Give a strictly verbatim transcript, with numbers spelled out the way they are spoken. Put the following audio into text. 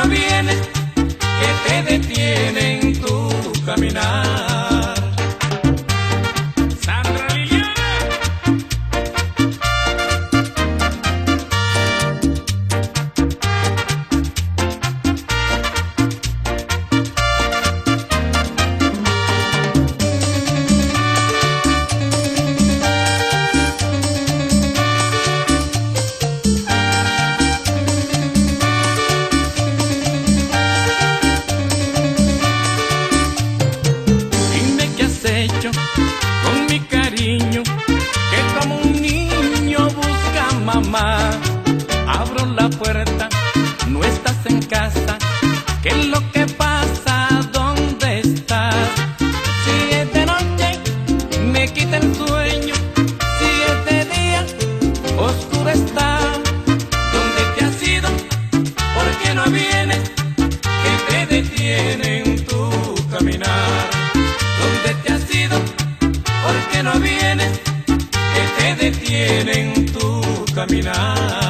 no vienes? ¿Qué te detiene en tu caminar? Sandra Liliana. Con mi cariño, que como un niño busca a mamá. Abro la puerta, no estás en casa. ¿Qué es lo que pasa? ¿Dónde estás? Si es de noche, me quita el sueño. Si es de día, oscuro está. ¿Dónde te has ido? ¿Por qué no vienes? ¿Qué te detiene en tu caminar? ¿Dónde te has ido? ¿Por qué no vienes? ¿Qué te detiene en tu caminar?